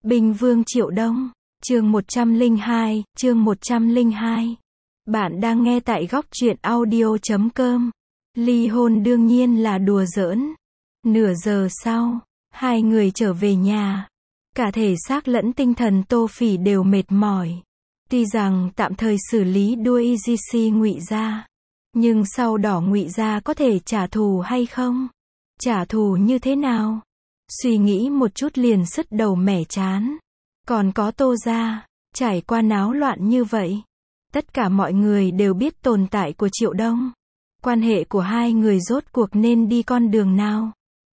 Binh Vương Triệu Đông, chương 102, chương 102. Bạn đang nghe tại góc truyện audio.com. Ly hôn đương nhiên là đùa giỡn. Nửa giờ sau, hai người trở về nhà. Cả thể xác lẫn tinh thần Tô Phỉ đều mệt mỏi. Tuy rằng tạm thời xử lý đuôi EGC Ngụy Gia, nhưng sau đỏ Ngụy Gia có thể trả thù hay không? Trả thù như thế nào? Suy nghĩ một chút liền sứt đầu mẻ chán. Còn có Tô gia, trải qua náo loạn như vậy. Tất cả mọi người đều biết tồn tại của Triệu Đông. Quan hệ của hai người rốt cuộc nên đi con đường nào?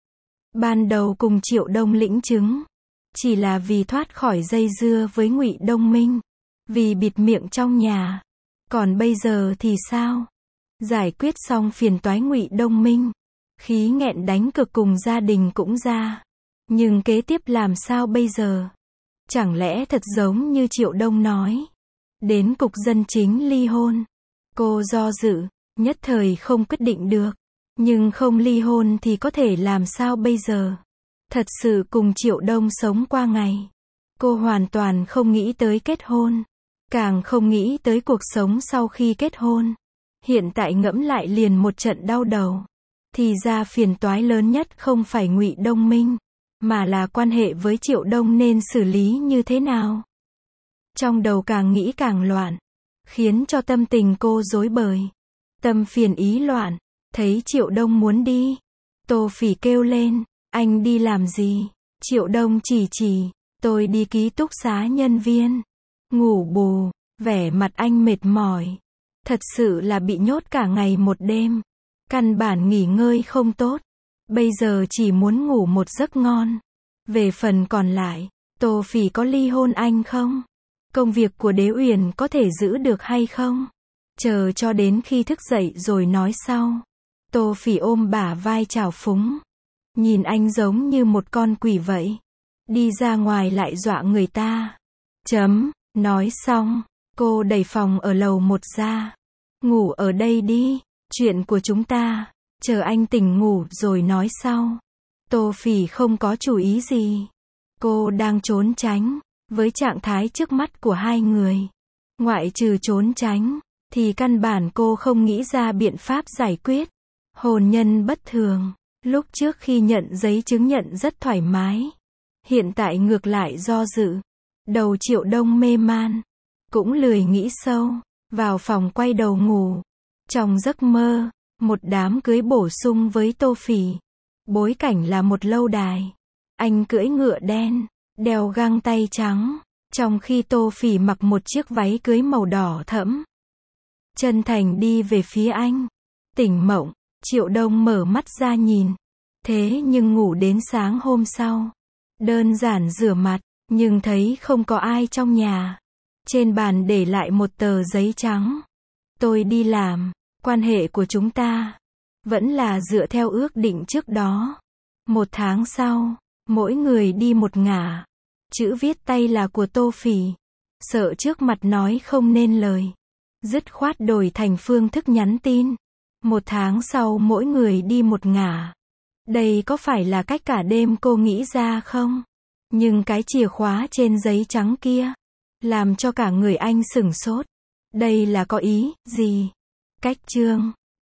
Ban đầu cùng Triệu Đông lĩnh chứng, chỉ là vì thoát khỏi dây dưa với Ngụy Đông Minh, vì bịt miệng trong nhà. Còn bây giờ thì sao? Giải quyết xong phiền toái Ngụy Đông Minh, khí nghẹn đánh cực cùng gia đình cũng ra. Nhưng kế tiếp làm sao bây giờ? Chẳng lẽ thật giống như Triệu Đông nói, đến cục dân chính ly hôn? Cô do dự, nhất thời không quyết định được. Nhưng không ly hôn thì có thể làm sao bây giờ? Thật sự cùng Triệu Đông sống qua ngày. Cô hoàn toàn không nghĩ tới kết hôn, càng không nghĩ tới cuộc sống sau khi kết hôn. Hiện tại ngẫm lại liền một trận đau đầu. Thì ra phiền toái lớn nhất không phải Ngụy Đông Minh, mà là quan hệ với Triệu Đông nên xử lý như thế nào. Trong đầu càng nghĩ càng loạn, khiến cho tâm tình cô rối bời. Tâm phiền ý loạn, thấy Triệu Đông muốn đi. Tô Phỉ kêu lên, anh đi làm gì? Triệu Đông chỉ, tôi đi ký túc xá nhân viên. Ngủ bù, vẻ mặt anh mệt mỏi. Thật sự là bị nhốt cả ngày một đêm. Căn bản nghỉ ngơi không tốt. Bây giờ chỉ muốn ngủ một giấc ngon. Về phần còn lại, Tô Phỉ có ly hôn anh không? Công việc của Đế Uyển có thể giữ được hay không? Chờ cho đến khi thức dậy rồi nói sau. Tô Phỉ ôm bả vai trào phúng. Nhìn anh giống như một con quỷ vậy. Đi ra ngoài lại dọa người ta. Nói xong, cô đẩy phòng ở lầu 1 ra. Ngủ ở đây đi, chuyện của chúng ta, chờ anh tỉnh ngủ rồi nói sau. Tô Phỉ không có chủ ý gì. Cô đang trốn tránh với trạng thái trước mắt của hai người. Ngoại trừ trốn tránh, thì căn bản cô không nghĩ ra biện pháp giải quyết. Hôn nhân bất thường, lúc trước khi nhận giấy chứng nhận rất thoải mái. Hiện tại ngược lại do dự. Đầu Triệu Đông mê man, cũng lười nghĩ sâu, vào phòng quay đầu ngủ. Trong giấc mơ, một đám cưới bổ sung với Tô Phỉ. Bối cảnh là một lâu đài. Anh cưỡi ngựa đen, đeo găng tay trắng, trong khi Tô Phỉ mặc một chiếc váy cưới màu đỏ thẫm. Chân thành đi về phía anh. Tỉnh mộng, Triệu Đông mở mắt ra nhìn. Thế nhưng ngủ đến sáng hôm sau. Đơn giản rửa mặt, nhưng thấy không có ai trong nhà. Trên bàn để lại một tờ giấy trắng. Tôi đi làm, quan hệ của chúng ta vẫn là dựa theo ước định trước đó. 1 tháng sau, mỗi người đi một ngả. Chữ viết tay là của Tô Phỉ. Sợ trước mặt nói không nên lời, dứt khoát đổi thành phương thức nhắn tin. 1 tháng sau mỗi người đi một ngả. Đây có phải là cách cả đêm cô nghĩ ra không? Nhưng cái chìa khóa trên giấy trắng kia, làm cho cả người anh sửng sốt. Đây là có ý gì? Cách chương